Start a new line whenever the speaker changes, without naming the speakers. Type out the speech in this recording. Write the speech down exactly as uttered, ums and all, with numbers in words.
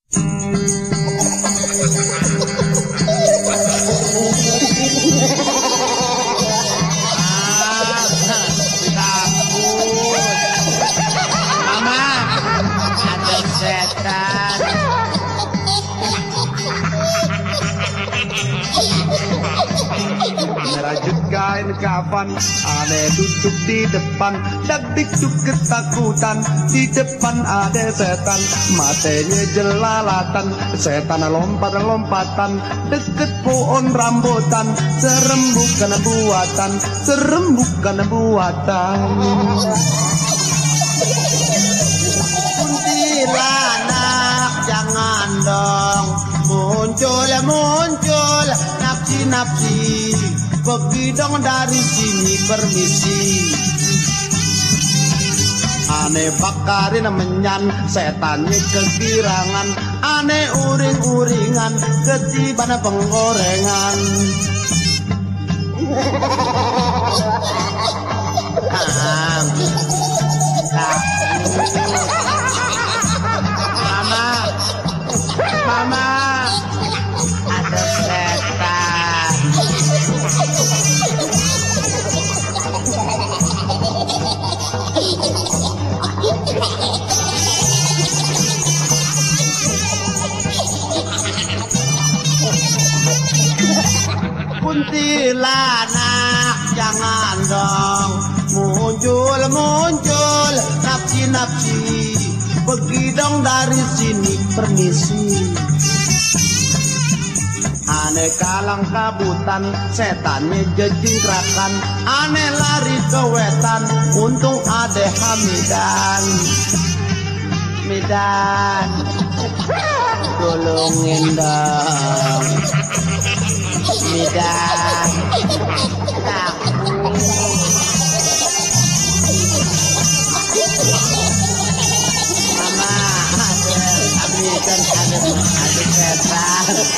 Kain kafan, aneh duduk di depan, dak-dik-duk ketakutan. Di depan ada setan, matanya jelalatan. Setan lompat-lompatan, deket pohon rambutan. Serem bukan buatan, serem bukan buatan. Kuntilanak jangan dong muncul-muncul, nafsi-nafsi. Pergi dong dari sini, permisi. Aneh bakarin menyan, setannya kegirangan. Aneh uring-uringan, ketiban penggorengan. Kang, kang. Mama, mama, ada setan. Kuntilanak jangan dong muncul-muncul, nafsi-nafsi. Pergi dong dari sini, permisi. Aneh kalang kabutan, setannya jejingkrakan. Aneh lari ke wetan, untung ada Hamidan. Midan, tolongin dong. Midan, takut. Mama, ada Hamidan, ada ada setan.